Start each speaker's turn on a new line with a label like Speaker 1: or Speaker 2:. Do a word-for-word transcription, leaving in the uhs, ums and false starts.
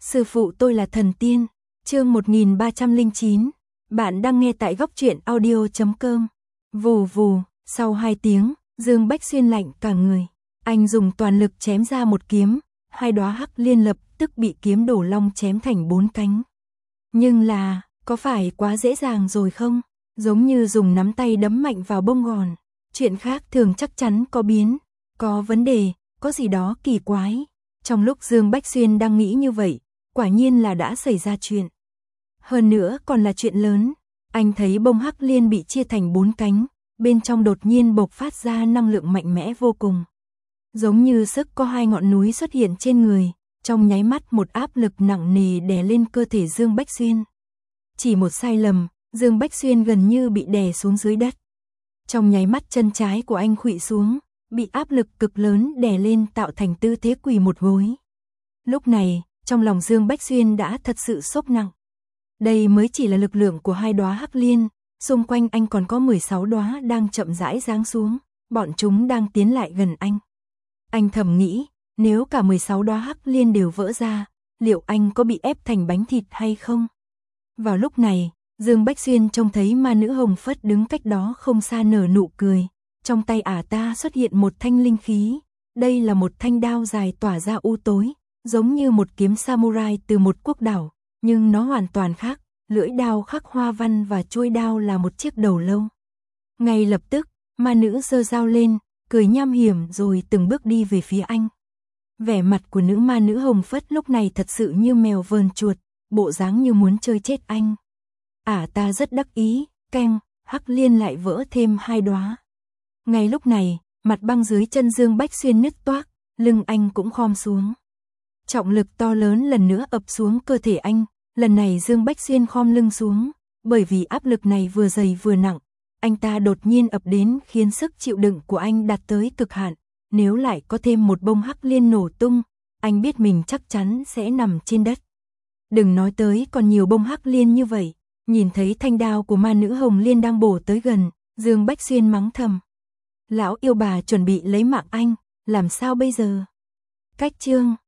Speaker 1: Sư phụ tôi là thần tiên. Chương một nghìn ba trăm lẻ chín. Bạn đang nghe tại góc truyện audio chấm com. Vù vù, sau hai tiếng, Dương Bách Xuyên lạnh cả người. Anh dùng toàn lực chém ra một kiếm, hai đóa hắc liên lập tức bị kiếm đổ long chém thành bốn cánh. Nhưng là, có phải quá dễ dàng rồi không? Giống như dùng nắm tay đấm mạnh vào bông gòn. Chuyện khác thường chắc chắn có biến, có vấn đề, có gì đó kỳ quái. Trong lúc Dương Bách Xuyên đang nghĩ như vậy, quả nhiên là đã xảy ra chuyện. Hơn nữa còn là chuyện lớn. Anh thấy bông hắc liên bị chia thành bốn cánh, bên trong đột nhiên bộc phát ra năng lượng mạnh mẽ vô cùng. Giống như sức có hai ngọn núi xuất hiện trên người, trong nháy mắt một áp lực nặng nề đè lên cơ thể Dương Bách Xuyên. Chỉ một sai lầm, Dương Bách Xuyên gần như bị đè xuống dưới đất. Trong nháy mắt chân trái của anh khuỵu xuống, bị áp lực cực lớn đè lên tạo thành tư thế quỳ một gối. Lúc này, trong lòng Dương Bách Xuyên đã thật sự sốc nặng. Đây mới chỉ là lực lượng của hai đóa hắc liên, xung quanh anh còn có mười sáu đóa đang chậm rãi giáng xuống, bọn chúng đang tiến lại gần anh. Anh thầm nghĩ, nếu cả mười sáu đóa hắc liên đều vỡ ra, liệu anh có bị ép thành bánh thịt hay không? Vào lúc này, Dương Bách Xuyên trông thấy ma nữ Hồng Phất đứng cách đó không xa nở nụ cười. Trong tay ả ta xuất hiện một thanh linh khí. Đây là một thanh đao dài tỏa ra u tối, giống như một kiếm samurai từ một quốc đảo, nhưng nó hoàn toàn khác, lưỡi đao khắc hoa văn và chuôi đao là một chiếc đầu lâu. Ngay lập tức, ma nữ giơ dao lên, cười nham hiểm rồi từng bước đi về phía anh. Vẻ mặt của nữ ma nữ Hồng Phất lúc này thật sự như mèo vờn chuột, bộ dáng như muốn chơi chết anh. Ả ta rất đắc ý, keng, hắc liên lại vỡ thêm hai đóa. Ngay lúc này, mặt băng dưới chân Dương Bách Xuyên nứt toác, lưng anh cũng khom xuống. Trọng lực to lớn lần nữa ập xuống cơ thể anh, lần này Dương Bách Xuyên khom lưng xuống, bởi vì áp lực này vừa dày vừa nặng, anh ta đột nhiên ập đến khiến sức chịu đựng của anh đạt tới cực hạn, nếu lại có thêm một bông hắc liên nổ tung, anh biết mình chắc chắn sẽ nằm trên đất. Đừng nói tới còn nhiều bông hắc liên như vậy, nhìn thấy thanh đao của ma nữ Hồng Liên đang bổ tới gần, Dương Bách Xuyên mắng thầm. Lão yêu bà chuẩn bị lấy mạng anh, làm sao bây giờ? Cách chương